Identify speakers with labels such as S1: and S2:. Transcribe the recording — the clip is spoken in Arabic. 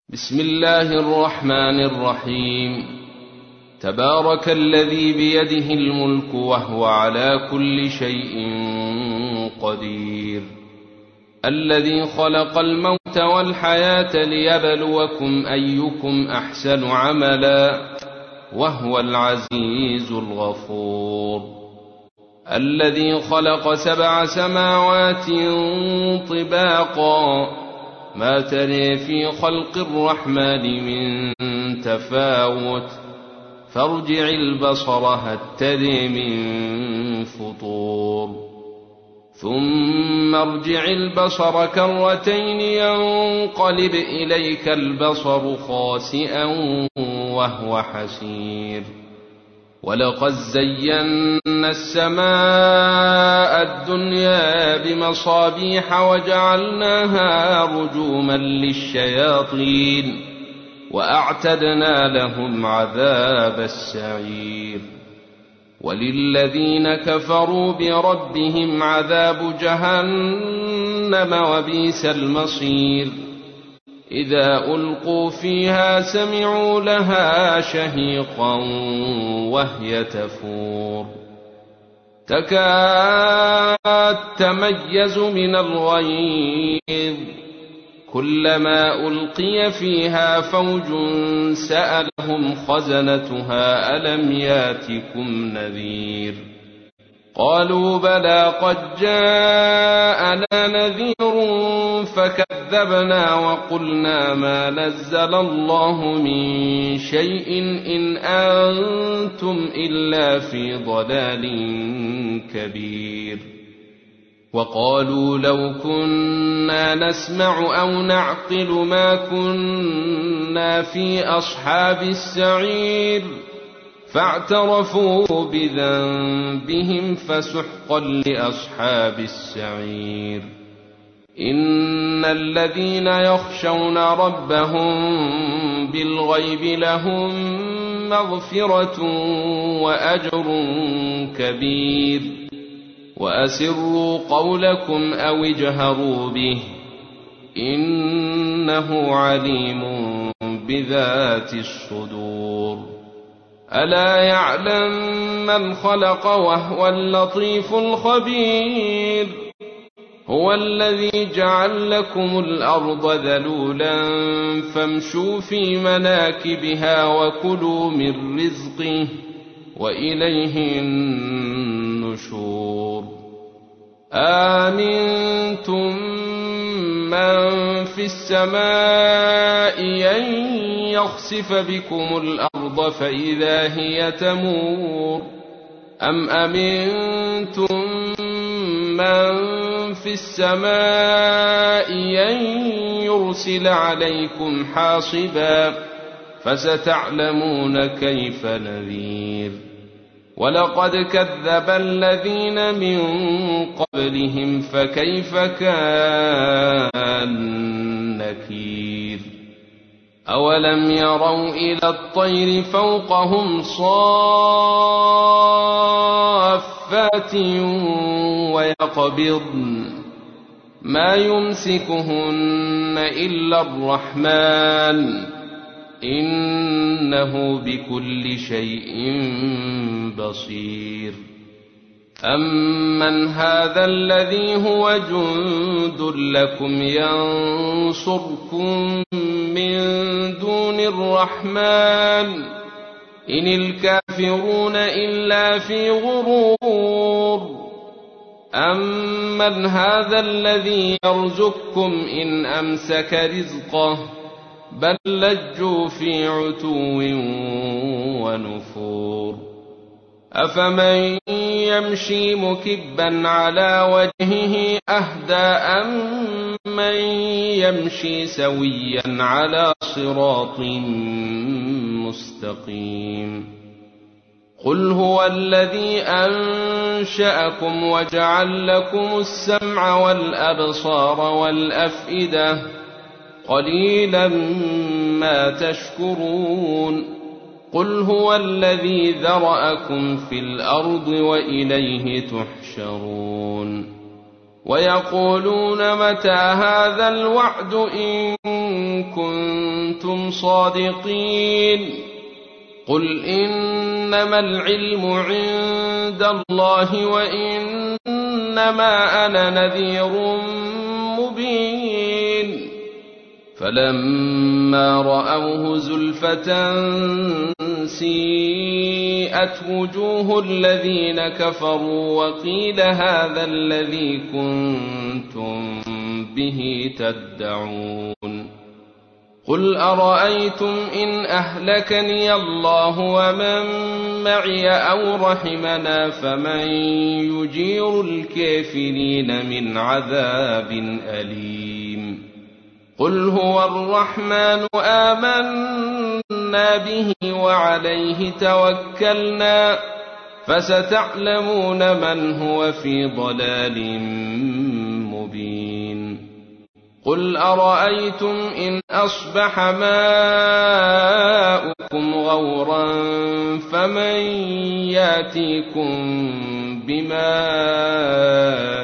S1: بسم الله الرحمن الرحيم. تبارك الذي بيده الملك وهو على كل شيء قدير، الذي خلق الموت والحياة ليبلوكم أيكم أحسن عملا وهو العزيز الغفور، الذي خلق 7 سماوات طباقا ما تري في خلق الرحمن من تفاوت فارجع البصر هل تري من فطور، ثم ارجع البصر كرتين ينقلب إليك البصر خاسئا وهو حسير، ولقد زينا السماء الدنيا بمصابيح وجعلناها رجوما للشياطين وأعتدنا لهم عذاب السعير، وللذين كفروا بربهم عذاب جهنم وبئس المصير، إذا ألقوا فيها سمعوا لها شهيقا وهي تفور تكاد تميز من الغيظ، كلما ألقي فيها فوج سألهم خزنتها ألم ياتكم نذير، قالوا بلى قد جاءنا نذير فكذبنا وقلنا ما نزل الله من شيء إن أنتم إلا في ضلال كبير، وقالوا لو كنا نسمع أو نعقل ما كنا في أصحاب السعير، فاعترفوا بذنبهم فسحقا لأصحاب السعير، إن الذين يخشون ربهم بالغيب لهم مغفرة وأجر كبير، وأسروا قولكم أو اجهروا به إنه عليم بذات الصدور، ألا يعلم من خلق وهو اللطيف الخبير، هو الذي جعل لكم الأرض ذلولا فامشوا في مناكبها وكلوا من رزقه وإليه النشور، آمنتم من في السماء أن يخسف بكم الأرض فإذا هي تمور، أم أمنتم من في السماء أن يرسل عليكم حاصبا فستعلمون كيف نذير، ولقد كذب الذين من قبلهم فكيف كان نكير، أولم يروا إلى الطير فوقهم صافات ويقبضن ما يمسكهن إلا الرحمن إنه بكل شيء بصير، أمن هذا الذي هو جند لكم ينصركم من دون الرحمن إن الكافرون إلا في غرور، أمن هذا الذي يرزقكم إن أمسك رزقه بل لجوا في عتو ونفور، أفمن يمشي مكبا على وجهه أهدى أمن يمشي سويا على صراط مستقيم، قل هو الذي أنشأكم وجعل لكم السمع والأبصار والأفئدة قليلا ما تشكرون، قل هو الذي ذرأكم في الأرض وإليه تحشرون، ويقولون متى هذا الوعد إن كنتم صادقين. قل إنما العلم عند الله وإنما أنا نذير مبين. فلما رأوه زلفة سيئت وجوه الذين كفروا وقيل هذا الذي كنتم به تدعون. قل أرأيتم إن أهلكني الله ومن معي أو رحمنا فمن يجير الكافرين من عذاب أليم. قل هو الرحمن آمنا به وعليه توكلنا فستعلمون من هو في ضلال مبين. قل أرأيتم إن أصبح ماؤكم غورا فمن ياتيكم بماء